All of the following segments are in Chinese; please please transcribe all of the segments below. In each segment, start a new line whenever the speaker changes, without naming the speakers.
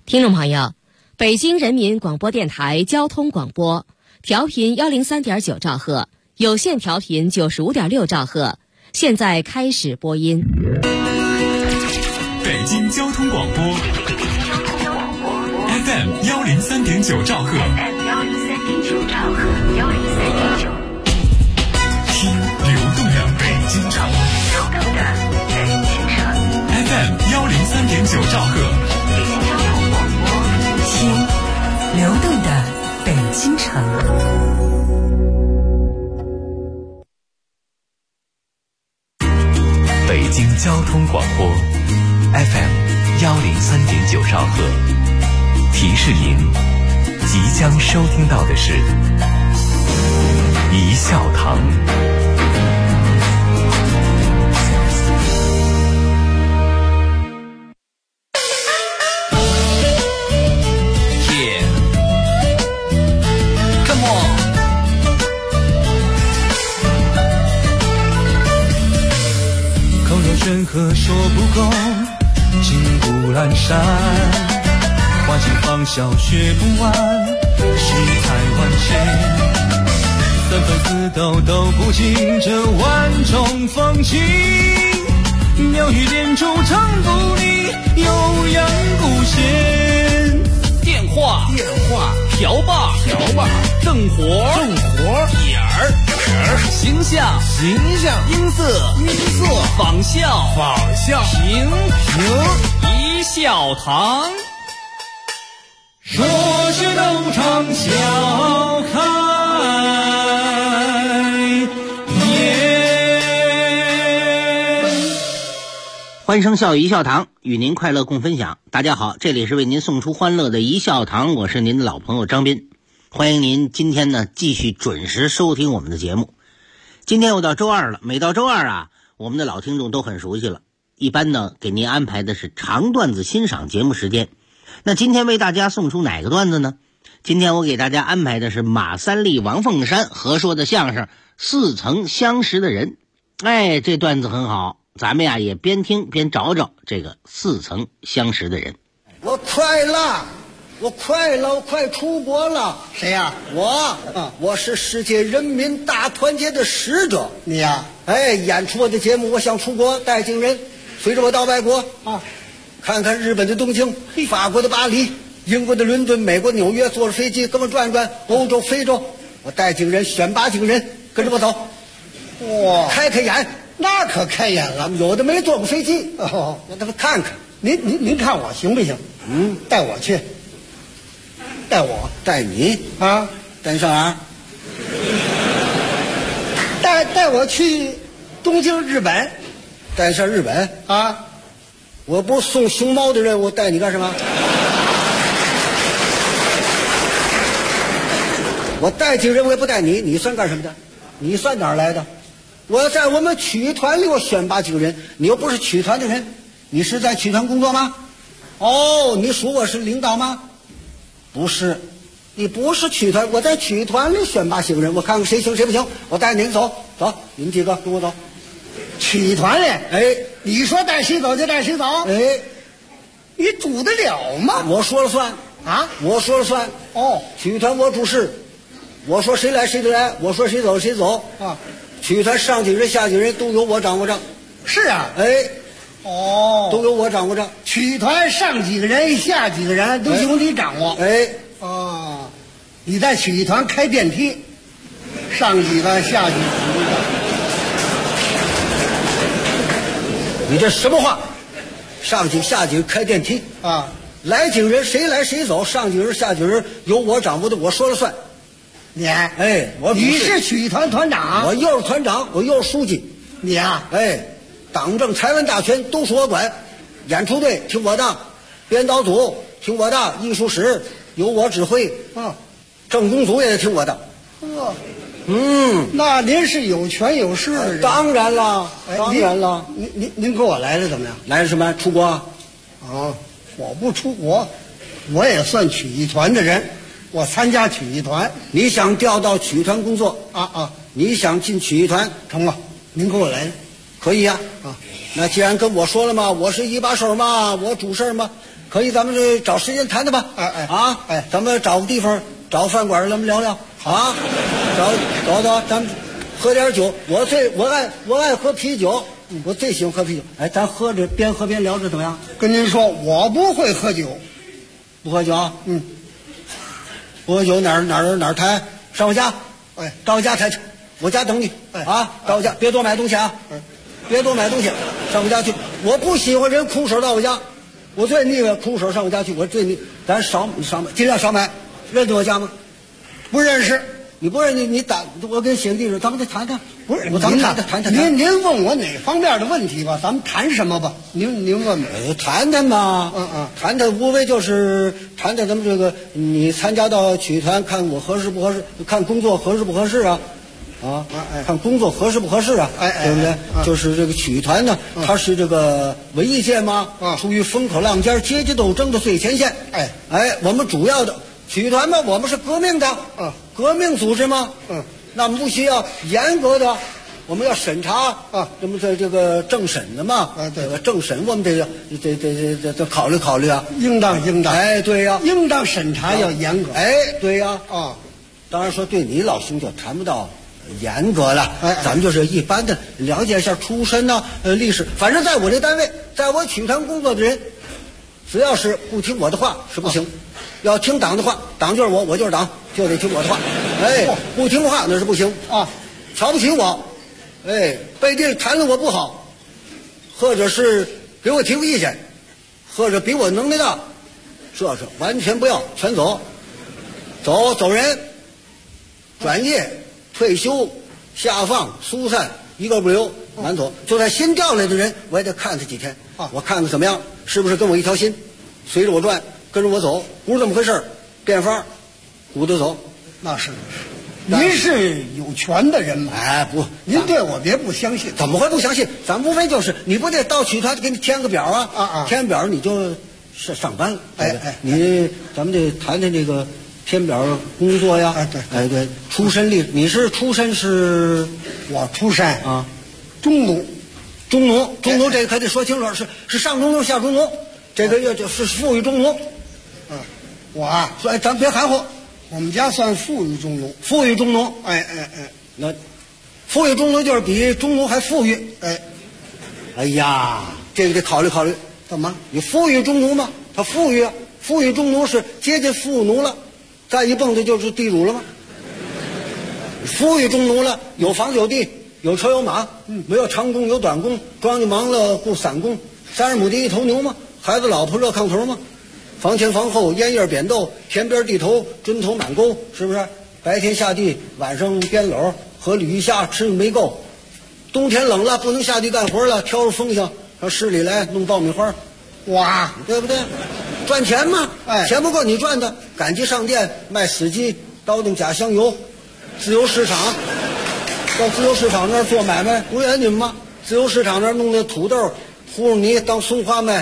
听众朋友，北京人民广播电台交通广播，调频103.9兆赫，有线调频95.6兆赫，现在开始播音。
北京交通广播 FM 103.9兆赫，听流动的北京城，FM 103.9兆赫，
听流动的北京城。
北京交通广播 FM 103.9兆赫，提示您即将收听到的是一笑堂。
任何说不够，金谷阑珊，花尽芳笑学不完，世态万千，三分四斗都不尽这万种风情，妙语连珠唱不腻，悠扬古弦。
电话瓢把正活点儿形象音色仿效评一笑堂，
说学逗唱笑开颜。
欢声笑语一笑堂，与您快乐共分享。大家好，这里是为您送出欢乐的一笑堂，我是您的老朋友张斌。欢迎您今天呢继续准时收听我们的节目。今天又到周二了，每到周二啊，我们的老听众都很熟悉了。一般呢给您安排的是长段子欣赏节目时间。那今天为大家送出哪个段子呢？今天我给大家安排的是马三立、王凤山合说的相声《似曾相识的人》。哎，这段子很好，咱们呀也边听边找找这个似曾相识的人。
我快了，我快出国了。
谁呀？
我是世界人民大团结的使者。
你呀？
哎，演出我的节目，我想出国带进人，随着我到外国啊，看看日本的东京，法国的巴黎，英国的伦敦，美国的纽约，坐着飞机跟我转转，欧洲、非洲，我带进人，选拔进人，跟着我走。
哇，
开眼，
那可开眼了。
有的没坐过飞机，
哦，
让他们看看。
您看我行不行？带我去。
带你
啊？
带你上哪儿？
带我去东京日本。
带你上日本
啊？
我不是送熊猫的任务，带你干什么？我带进人，我也不带你，你算干什么的？你算哪儿来的？我在我们曲艺团里我选拔几个人，你又不是曲艺团的人，你是在曲艺团工作吗？哦，你属我是领导吗？不是，你不是曲艺团，我在曲艺团里选拔几个人，我看看谁行谁不行，我带您走，你们几个跟我走。
曲艺团里，
哎，
你说带谁走就带谁走，
哎，
你主得了吗？
我说了算
啊，
我说了算。
哦，
曲艺团我主事，我说谁来谁就来，我说谁走谁走
啊。
曲艺团上几人下几人都由我掌握着。
是啊，
哎，
哦，
都由我掌握着。
曲艺团上几个人下几个人都由你掌握。
哎，
哦，你在曲艺团开电梯，上几个下几个。
你这什么话？上几下几开电梯
啊？
来几个人谁来谁走，上几个人下几个人由我掌握的，我说了算。
你
哎，
你是曲艺团团长，
我又是团长，我又是书记。
你呀，
哎，党政财文大权都是我管，演出队听我的，编导组听我的，艺术室由我指挥啊，政工组也得听我的。
那您是有权有势的人。
当然了，当然了。
您跟我来了怎么样？
来了什么？出国啊？
我不出国，我也算曲艺团的人，我参加曲艺团。
你想调到曲艺团工作
啊？
你想进曲艺团
成了？您跟我来了。
可以呀。那既然跟我说了嘛，我是一把手嘛，我主事嘛，可以，咱们就找时间谈谈吧。咱们找个地方，找个饭馆，咱们聊聊啊。找，咱们喝点酒。我爱喝啤酒，我最喜欢喝啤酒。哎，咱喝着边喝边聊着怎么样？
跟您说，我不会喝酒。
不喝酒？不喝酒哪儿谈？上我家，到我家谈去，我家等你。到我家，别多买东西啊。别多买东西，上我家去。我不喜欢人空手到我家，我最腻歪空手上我家去。我最腻，咱少买，尽量少买。认得我家吗？
不认识。
你不认识你打我给你写个地址，咱们再谈谈。
不是，
咱们谈。
您问我哪方面的问题吧？咱们谈什么吧？您问吧。
谈谈吧。谈谈无非就是谈谈咱们这个，你参加到曲艺团，看我合适不合适，看工作合适不合适啊。看工作合适不合适啊？对不对？就是这个曲艺团呢，它是这个文艺界嘛，处于风口浪尖、阶级斗争的最前线。我们主要的曲艺团嘛，我们是革命的，革命组织嘛，那么不需要严格的，我们要审查那么这个政审的嘛，这个政审我们得考虑考虑啊，
应当。
对呀，
应当审查要严格。
对呀，当然说对你老兄就谈不到严格了，咱们就是一般的了解一下出身呐，历史。反正在我这单位，在我曲艺团工作的人，只要是不听我的话是不行，要听党的话，党就是我就是党，就得听我的话。不听话那是不行啊，瞧不起我，背地里谈论我不好，或者是给我提个意见，或者比我能耐大，这是完全不要，全走人，转业。退休、下放、疏散，一个不留，满走。就算新调来的人，我也得看他几天我看看怎么样，是不是跟我一条心，随着我转，跟着我走，不是这么回事变法，鼓着走。
那是，您是有权的人嘛？
不，
您对我别不相信。
怎么会不相信？咱无非就是你不得到曲团给你填个表啊？填表你就上班了。咱们得谈谈这个。填表工作呀，对，出身历，你是出身是？
我出身中农，
这个可得说清楚，是上中农下中农，这个就是富裕中农。
我
咱别含糊，
我们家算富裕中农，
那富裕中农就是比中农还富裕。这个得考虑考虑。
干嘛？
你富裕中农嘛，他富裕啊，富裕中农是接近富农了。再一蹦的就是地主了吗？富裕中农了，有房有地，有车有马，没有长工有短工，庄稼忙了雇散工，30亩地一头牛吗？孩子老婆热炕头吗？房前房后烟叶扁豆，田边地头砖头满沟，是不是？白天下地，晚上编篓，河里鱼虾吃没够。冬天冷了不能下地干活了，挑着风箱上市里来弄爆米花，
哇，
对不对？赚钱嘛，钱不够你赚的，赶集上店卖死鸡，倒腾假香油，自由市场，到自由市场那儿做买卖，不怨你们吗？自由市场那儿弄那土豆糊泥当松花卖，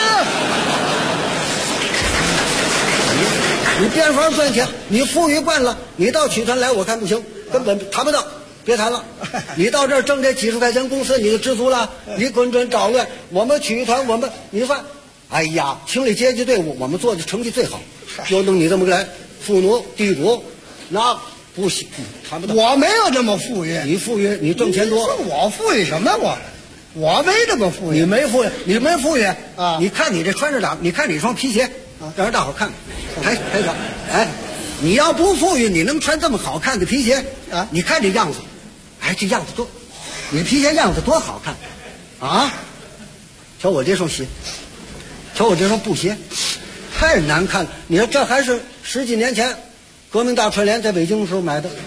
你变法赚钱，你富裕惯了，你到曲团来我看不行，根本谈不到，别谈了。你到这儿挣这几十块钱工资你就知足了，你滚准捣乱，我们曲团你算。清理阶级队伍，我们做的成绩最好。就弄你这么个来，富农地主，那不行，谈不到。
我没有那么富裕，
你富裕，你挣钱多。
我富裕什么？我没那么富裕。
你没富裕啊！你看你这穿着打，你看你双皮鞋，让人大伙看，抬脚。你要不富裕，你能穿这么好看的皮鞋啊？你看这样子，这样子多，你皮鞋样子多好看啊！瞧我这双鞋。瞧我这双布鞋，太难看了。你说这还是10几年前革命大串联在北京的时候买的，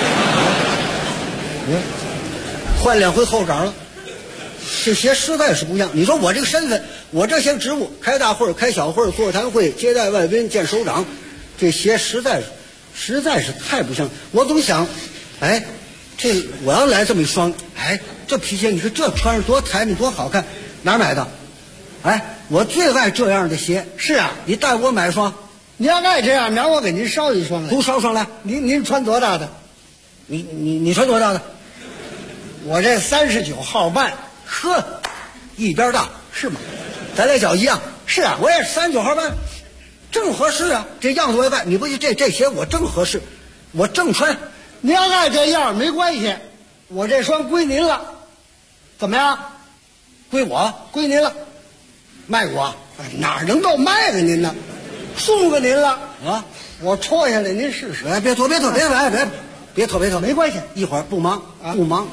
换2回后掌了。这鞋实在是不一样。你说我这个身份，我这些职务，开大会、开小会、座谈会、接待外宾、见首长，这鞋实在是太不像。我总想，这我要来这么一双，这皮鞋，你说这穿着多抬你多好看，哪儿买的？我最爱这样的鞋。
是啊，
你带我买双。
你要爱这样，明儿我给您捎一双来。
都捎上来。
您穿多大的？
你穿多大的？
我这39号半，
呵，一边大
是吗？
咱俩脚一样。
是啊，
我也是39号班，正合适啊。这样子我也办，你不这鞋我正合适，我正穿。
您要爱这样没关系，我这双归您了，怎么样？
归我，
归您了，卖我？哪能够卖给您呢？送给您了
啊！
我脱下来您试试。
哎，别脱，没关系，一会儿不忙，不忙，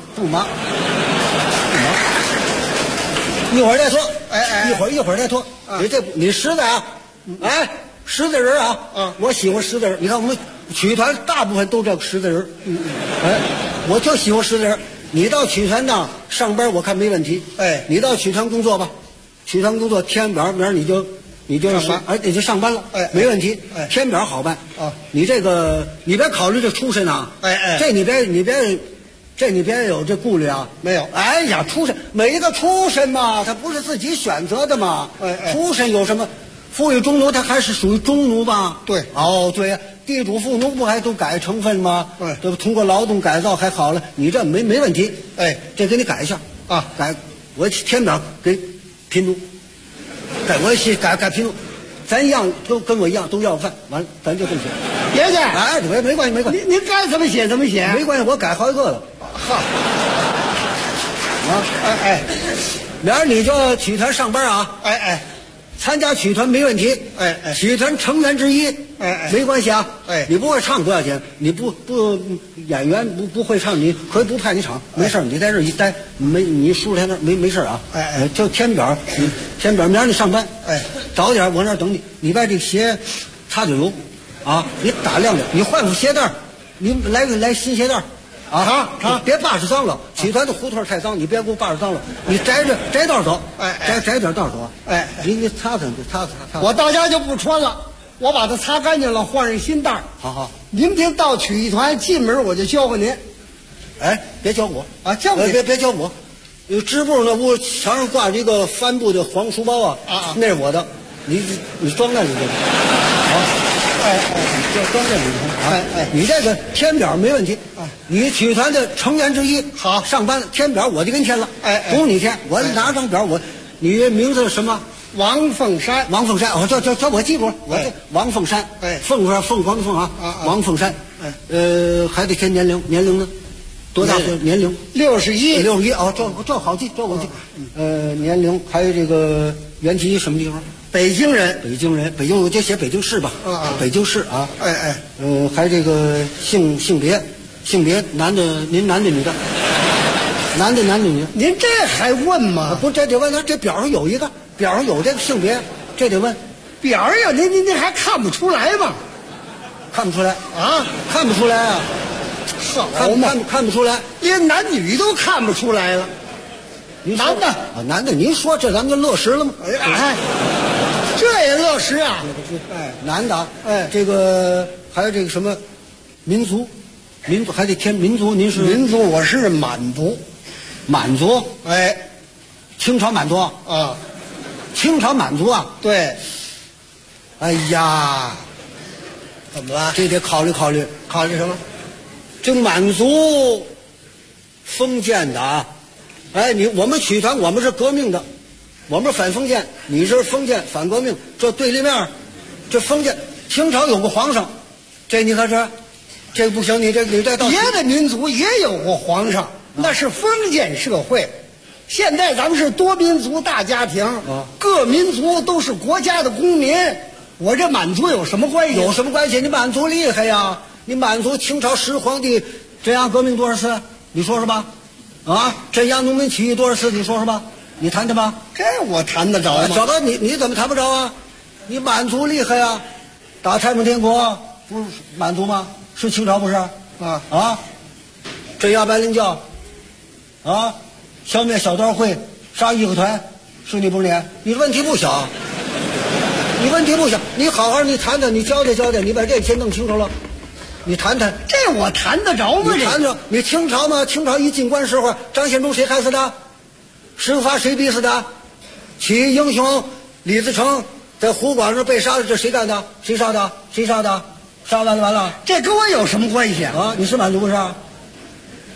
一会儿再脱。一会儿再脱。你实在啊，实在人啊，我喜欢实在人。你看我们曲艺团大部分都叫实在人，我就喜欢实在人。你到曲艺团那上班，我看没问题。你到曲艺团工作吧，曲艺团工作填表，明儿你就上班，你就上班了，没问题。填表好办啊，你这个你别考虑这出身啊，这你别有这顾虑啊，
没有。
哎呀，出身每一个出身嘛，他不是自己选择的嘛，出身有什么？富裕中奴，他还是属于中奴吧？
对，
对呀，地主富奴不还都改成分吗？这不通过劳动改造还好了，你这没问题。这给你改一下啊，改我填表给贫奴，改贫奴，咱一样都跟我一样都要饭，完了咱就这么写。
别介，
没关系。
您该怎么写怎么写，
没关系，我改好几个了。明儿你就曲艺团上班啊。参加曲艺团没问题。曲艺团成员之一。没关系啊。你不会唱不要紧，你不演员不会唱，你可以不派你唱，没事，你在这一待，你梳在那没事啊。就填表，填表，明儿你上班。早点我那儿等你，你把这鞋擦点油啊，你打亮点，你换副鞋带，你来新鞋带。别把着脏了，曲艺团的胡同太脏，你别给我把着脏了，你摘道走，摘点道走，你擦。
我到家就不穿了，我把它擦干净了，换上新带。
好，
明天到曲艺团进门我就教给您。
别教我
啊，教我
别教我。有织布那屋墙上挂着一个帆布的黄书包啊，那是我的，你装在里头。就装在里头。你这个填表没问题。你曲艺团的成员之一，
好，
上班填表我就给你填了。不用你填，我拿张表，你名字是什么？
王凤山。
叫我记住，我这王凤山。凤凰的凤啊，王凤山。还得填年龄呢，多大岁？年龄61啊，这好记，这我记。年龄还有这个原籍什么地方？
北京人，
北京我就写北京市吧。北京市啊。还这个性别男的，您男的女的？男的女的？
您这还问吗？
不，这得问他，这表上有一个，表上有这个性别，这得问。
表上您还看不出来吗？
看不出来啊？看不出来啊？看不出来，
连男女都看不出来了。
男的，您说这咱们就乐实了吗？
这也乐实啊！
男的，这个还有这个什么民族还得填民族，您是
民族，我是满族。
清朝满族啊？清朝满族啊？
对。
哎呀，
怎么了？
这得考虑
什么？
这满族封建的啊。我们曲艺团我们是革命的，我们反封建，你是封建反革命，这对立面，这封建。清朝有个皇上，这你看这个不行，你这到
别的民族也有过皇上，那是封建社会。现在咱们是多民族大家庭，各民族都是国家的公民。我这满族有什么关系？
有什么关系？你满族厉害呀！你满族清朝10皇帝镇压革命多少次？你说说吧。镇压农民起义多少次？你说说吧。你谈谈吧。
这我谈得着吗？
小子，你怎么谈不着啊？你满族厉害呀！打太平天国不是满族吗？是清朝不是？镇压白莲教，消灭小刀会，杀义和团，是你不是你？你问题不小，你好好你谈谈，你交代，你把这先弄清楚了。你谈谈，
这我谈得着吗？
你谈着，你清朝吗？清朝一进关时候，张献忠谁害死的？石发谁逼死的？起义英雄李自成在湖广上被杀的，这谁干的？谁杀的？杀完了。
这跟我有什么关系啊？
你是满族不是？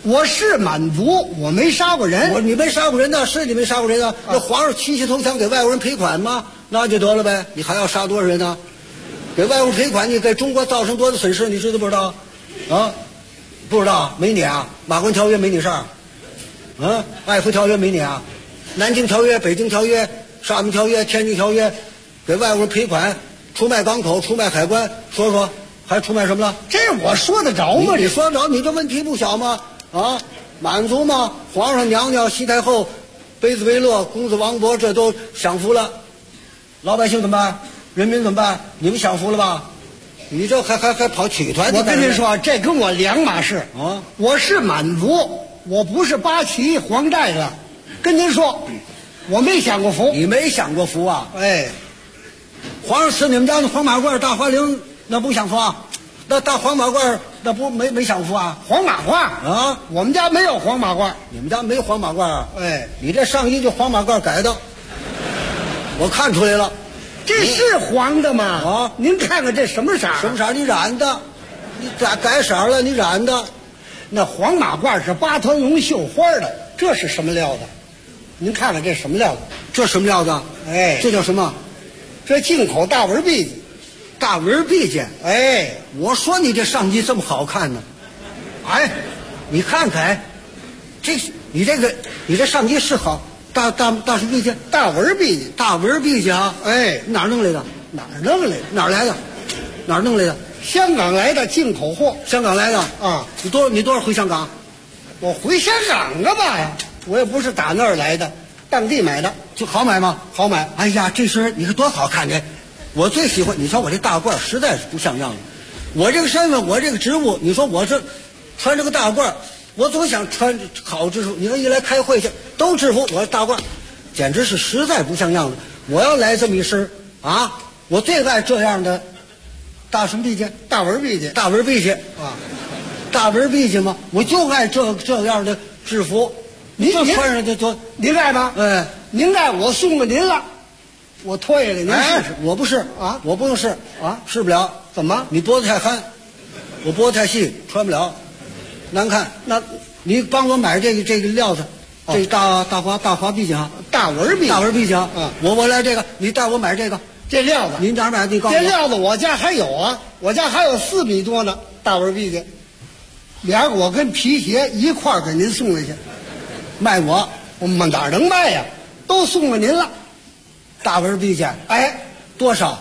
我是满族，我没杀过人。
你没杀过人呢？是你没杀过人啊？那皇上七投降给外国人赔款吗？那就得了呗。你还要杀多少人呢？给外国人赔款，你给中国造成多大损失？你知道不知道？啊，不知道？没你啊？马关条约没你事儿？啊，爱河条约没你啊？南京条约、北京条约、沙门条约、天津条约，给外国人赔款，出卖港口，出卖海关，说说还出卖什么了？
这我说得着吗？
你说得着？你这问题不小吗？啊，满族嘛，皇上、娘娘、西太后、卑子维勒、公子王勃，这都享福了。老百姓怎么办？人民怎么办？你们享福了吧？你这还跑曲团？
我跟您说，这跟我两码事
啊！
我是满族，我不是八旗黄寨的。跟您说，我没享过福。
你没享过福啊？
哎，
皇上赐你们家的黄马褂、大花翎，那不享福啊？那大黄马褂那不没享福啊？
黄马褂
啊？
我们家没有黄马褂。
你们家没黄马褂啊？
哎，
你这上衣就黄马褂改的，我看出来了。
这是黄的吗？
啊，
您看看这什么色？
什么色？你染的，你改色了，你染的。
那黄马褂是八团绒绣花的，这是什么料子？您看看这什么料子？
这什么料子？
哎，
这叫什么？
这进口大纹篦子。
大纹篦子。
哎，
我说你这上衣这么好看呢。哎，你看看，你这上衣是好。大什么篦子？
大纹篦子，
大纹篦子啊！
哎，
哪儿弄来的？
哪儿弄来的？
哪儿来的？哪儿弄来的？
香港来的进口货。
香港来的
啊！
你多少回香港？
我回香港干嘛呀？我也不是打那儿来的，当地买的。
就好买吗？
好买。
哎呀，这身你看多好看！我最喜欢。你瞧我这大褂实在是不像样的。我这个身份，我这个职务，你说我这穿这个大褂。我总想穿好制服，你说一来开会去都制服，我大褂，简直是实在不像样子。我要来这么一身啊，我最爱这样的大什么篦子？
大纹篦子，
大纹篦子
啊，
大纹篦子吗？我就爱这样的制服。您穿上就多，
您爱吗？
哎，
您爱我送给您了，我脱下来您试试。
我不是
啊，
我不用试
啊，
试不了。
怎么？
你脖子太憨，我脖子太细，穿不了。难看，
那
你帮我买这个料子，这大花篦子啊，
大纹篦
子啊，我来这个，你带我买这个
料子，
您哪儿买？你告诉我。
这料子我家还有啊，我家还有4米多呢，大纹篦子，我跟皮鞋一块儿给您送回去，
卖我
们哪能卖呀？都送给您了，
大纹篦子，
哎，
多少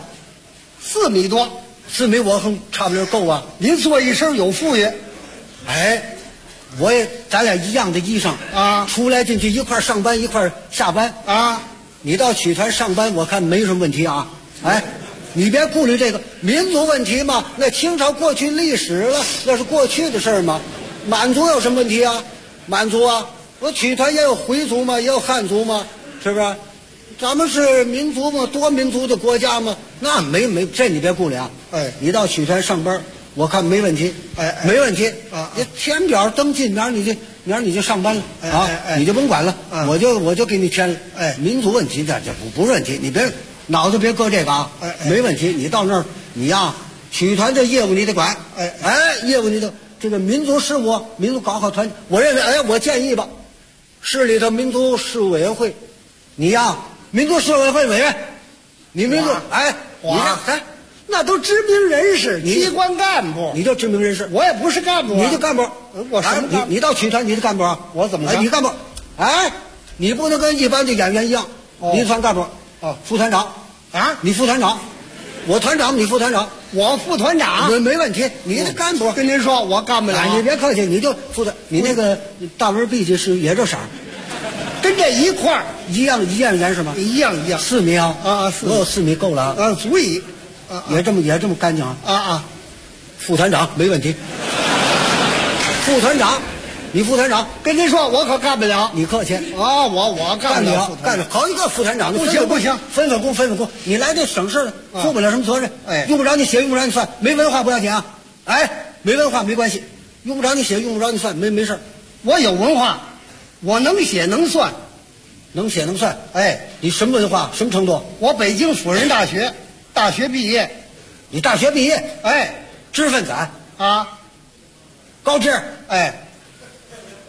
？4米多
，4米我很差不多够啊。
您做一身有富裕。
哎，咱俩一样的衣裳
啊，
出来进去一块上班一块下班
啊。
你到曲团上班，我看没什么问题啊。哎，你别顾虑这个民族问题嘛，那清朝过去历史了，那是过去的事儿嘛。满族有什么问题啊？满族啊，我曲团也有回族嘛，也有汉族嘛，是不是？咱们是民族嘛，多民族的国家嘛，那没这你别顾虑啊。
哎，
你到曲团上班。我看没问题，没问题
啊！
你填表登记，明儿你就上班了啊！你就甭管了，我就给你填了。
哎，
民族问题这不是问题，你别脑子别搁这个啊！没问题，你到那儿你呀，曲团这业务你得管，业务你得这个民族事务，民族搞好团。我认为，我建议吧，市里头民族事务委员会，你呀，民族事务委员会委员，你民族你
那都知名人士，机关干部，
你就知名人士，
我也不是干部，
你就干部，
我什么干部？
你到曲团你是干部啊？
我怎么着？
你干部，你不能跟一般的演员一样，你算干部，副团长
啊，
你副团长，我团长，你副团长，
我副团长，
没问题，你是干部。
跟您说，我干不了，
你别客气，你就负责。你那个大纹篦子是也这色儿，
跟这一块儿
一样颜色吗？
一样
4米啊，我有4米够了
啊，足以。
也这么干净
啊！
副团长没问题。副团长，你副团长，
跟您说，我可干不了。
你客气
啊！我干不了，
干了好几个副团长，
不行，
分工。你来这省事了，负不了什么责任。用不着你写，用不着你算，没文化不要紧啊。没文化没关系，用不着你写，用不着你算，没事。
我有文化，我能写能算，
能写能算。你什么文化？什么程度？
我北京辅仁大学。大学毕业，
你大学毕业，
知识分子
啊，高知，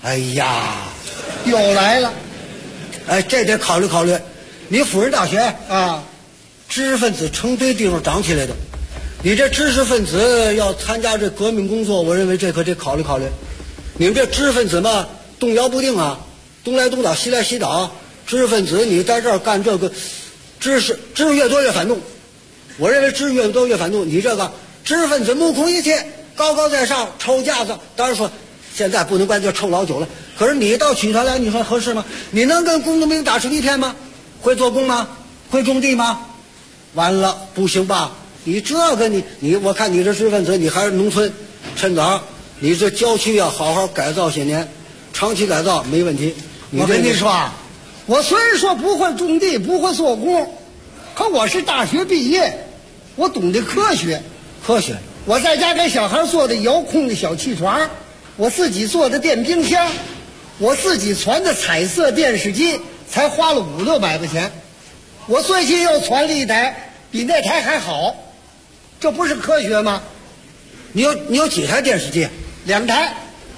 哎呀，又来了。
哎，这得考虑考虑。你辅仁大学啊，知识分子成堆地方长起来的，你这知识分子要参加这革命工作，我认为这可得考虑考虑。你们这知识分子嘛，动摇不定啊，东来东倒，西来西倒。知识分子你在这儿干这个，知识越多越反动。我认为知识越多越反动。你这个知识分子目空一切，高高在上，抽架子。当然说现在不能管这抽老久了，可是你到曲团来，你说合适吗？你能跟工农兵打成一片吗？会做工吗？会种地吗？完了，不行吧？你这个你我看你这知识分子，你还是农村，趁早，你这郊区要好好改造些年，长期改造没问题。
我跟你说啊，我虽然说不会种地，不会做工，可我是大学毕业，我懂得科学。
科学，
我在家给小孩做的遥控的小气床，我自己做的电冰箱，我自己传的彩色电视机，才花了500-600块钱。我最近又传了一台，比那台还好，这不是科学吗？
你有几台电视机
？2台。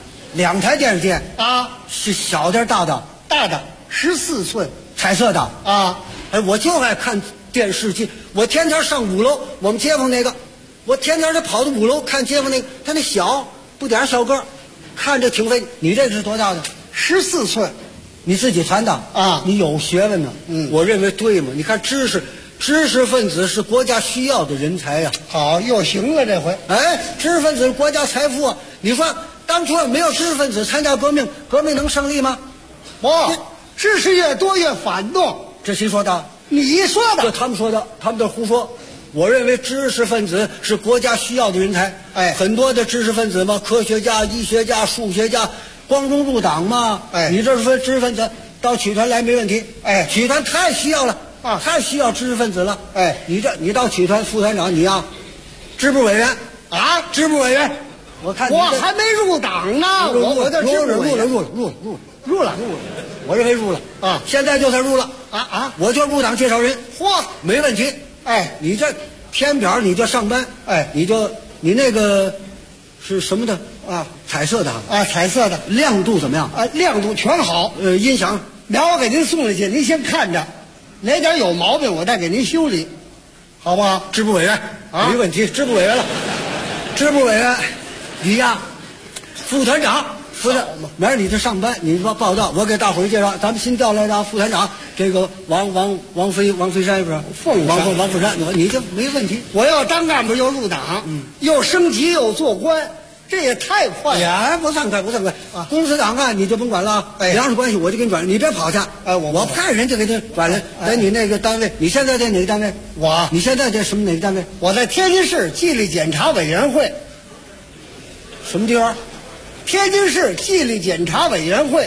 2台电视机
啊？
是小的大的？
大的，14寸，
彩色的
啊。
哎，我就爱看电视机，我天天上5楼，我们街坊那个，我天天就跑到5楼看街坊那个，他那小不点小个，看着挺费。你这是多大的
？14寸。
你自己传的
啊？
你有学问呢。我认为对嘛。你看知识分子是国家需要的人才呀。
好，又行了这回。
哎，知识分子是国家财富啊。你说当初没有知识分子参加革命，革命能胜利吗？
不，知识越多越反动。
这谁说的？
你说的。
这他们说的，他们都胡说。我认为知识分子是国家需要的人才。
哎，
很多的知识分子嘛，科学家、医学家、数学家，光荣入党嘛。
哎，
你这说知识分子到曲团来没问题。
哎，
曲团太需要了啊，太需要知识分子了。
哎，
你到曲团副团长，你呀，支部委员
啊，
支部委员。我看
我还没入党呢，我这入了，
我认为入了
啊，
现在就算入了
啊，
我就入党介绍人，
嚯，
没问题。
哎，
你这填表你就上班，
哎，
你那个是什么的啊？彩色的
啊，彩色的，
亮度怎么样
啊？亮度全好，
音响，
苗我给您送来去，您先看着，哪点有毛病我再给您修理，好不好？
支部委员
啊，
没问题，支部委员了，支部委员。你呀，副团长，明儿你这上班，你报道，我给大伙儿介绍，咱们新调来的副团长，这个王飞山是不是？王凤山，你就没问题。
我要当干部又入党，又升级又做官，这也太快了。
呀，不算快啊！公司档案你就甭管了，粮食关系我就给你转，你别跑去。我派人就给你转来，在你那个单位。你现在在哪个单位？你现在在哪个单位？
我在天津市纪律检查委员会。
什么地方？
天津市纪律检查委员会。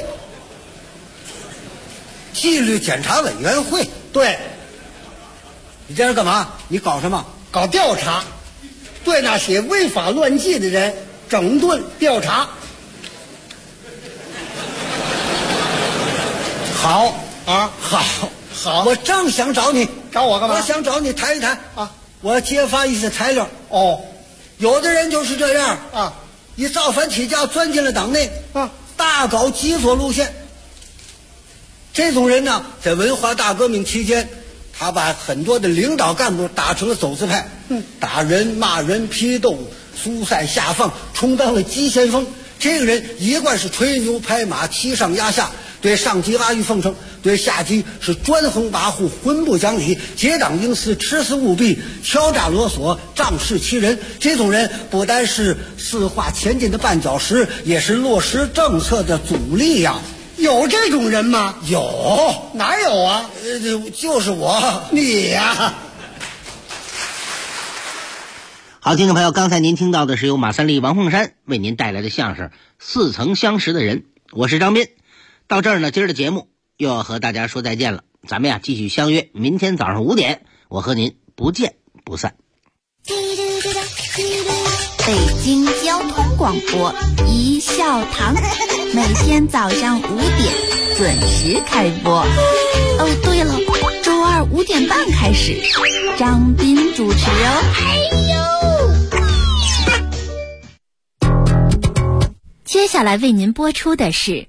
纪律检查委员会？
对。
你在这干嘛？你搞什么？
搞调查，对那些违法乱纪的人整顿调查。
好
啊，好，
我正想找你，
找我干嘛？
我想找你谈一谈
啊，
我揭发一些材料。
哦，
有的人就是这样
啊，
一造反起家钻进了党内
啊，
大搞极左路线。这种人呢，在文化大革命期间，他把很多的领导干部打成了走资派，打人、骂人、批斗、疏散下放，充当了急先锋。这个人一贯是吹牛拍马、欺上压下，对上级阿谀奉承，对下级是专横跋扈、混不讲理、结党营私、持私务弊、敲诈勒索、仗势欺人。这种人不单是四化前进的绊脚石，也是落实政策的阻力呀。
有这种人吗？
有，
哪有啊？
就是我，
你呀。
好，听众朋友，刚才您听到的是由马三立、王凤山为您带来的相声《似曾相识的人》，我是张斌。到这儿呢，今儿的节目又要和大家说再见了，咱们呀继续相约明天早上5点，我和您不见不散。
北京交通广播一笑堂，每天早上5点准时开播。哦，对了，周二5点半开始，张斌主持哦。哎呦，接下下来为您播出的是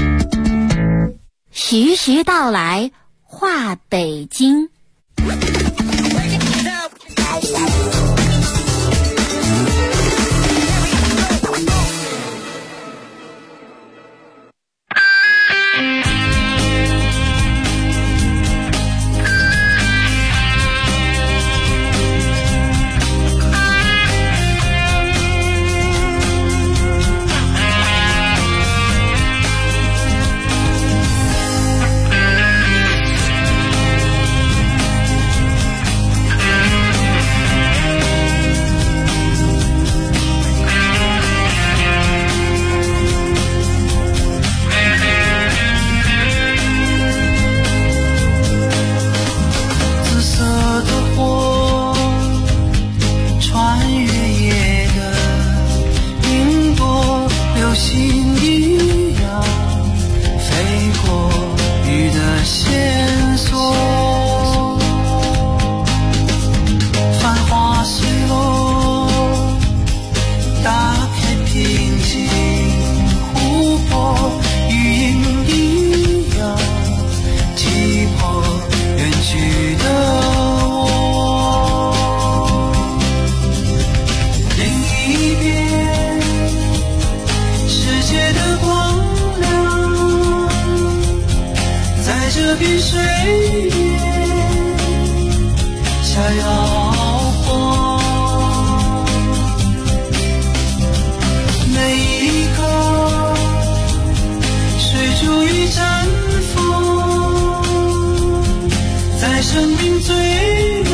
徐徐道来话北京。
生命最